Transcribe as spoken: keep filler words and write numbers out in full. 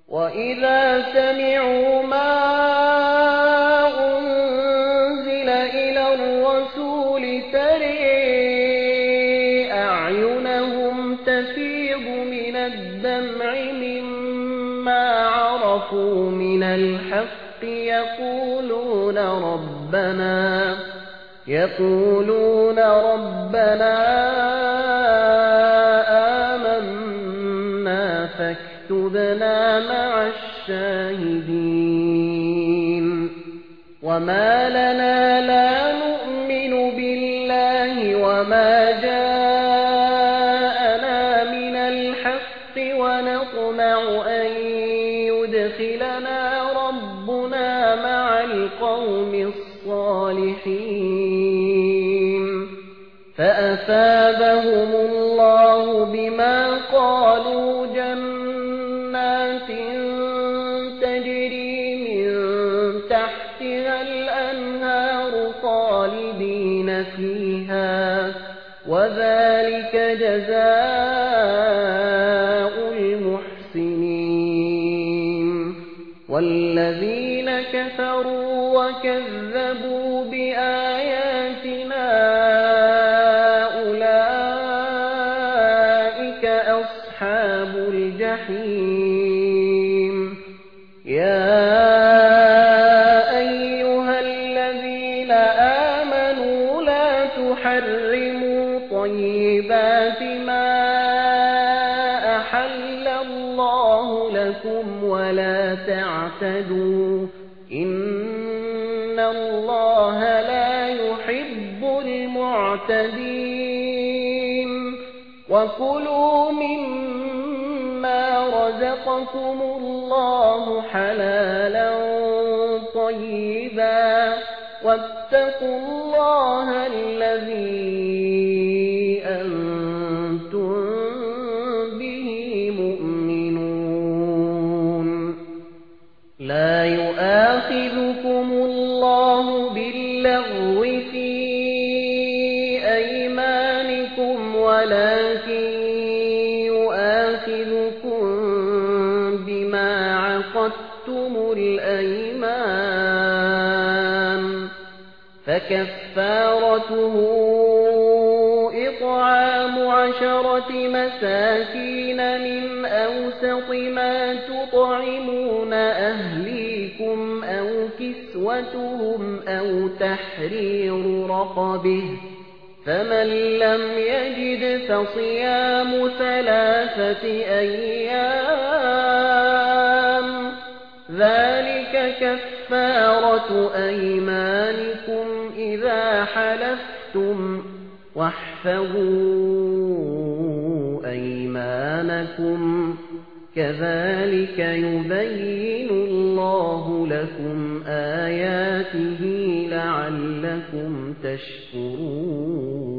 وَإِذَا سَمِعُوا مَا أُنزِلَ إِلَى الرَّسُولِ تَرَىٰ أَعْيُنَهُمْ تَفِيضُ مِنَ الدَّمْعِ مِمَّا عَرَفُوا مِنَ الْحَقِّ يَقُولُونَ رَبَّنَا يَقُولُونَ رَبَّنَا آمَنَّا فاكتبنا مع الشاهدين وما لنا لا نؤمن بالله وما جاءنا من الحق ونطمع أن يدخلنا ربنا مع القوم الصالحين فأثابهم الله بما قالوا جنات تجري من تحتها الأنهار خالدين فيها وذلك جزاء المحسنين والذين كفروا وكذبوا بآياتنا أولئك أصحاب الجحيم يا أيها الذين آمنوا لا تحرموا طيبات ما أحل الله لكم ولا تعتدوا إن الله لا يحب المعتدين وكلوا مما رزقكم الله حلالا طيبا واتقوا الله الذي أنتم به مؤمنون لا يؤاخذكم الله باللغو في أيمانكم ولكن يؤاخذكم بما عقدتم الأيمان فكفارته إطعام عشرة مساكين من أوسط ما تطعمون أهليكم أو كسوتهم أو تحرير رقبه فمن لم يجد فصيام ثلاثة أيام ذلك كفارة أيمانكم إذا حلفتم واحفظوا أيمانكم كذلك يبين الله لكم آياته لعلكم تشكرون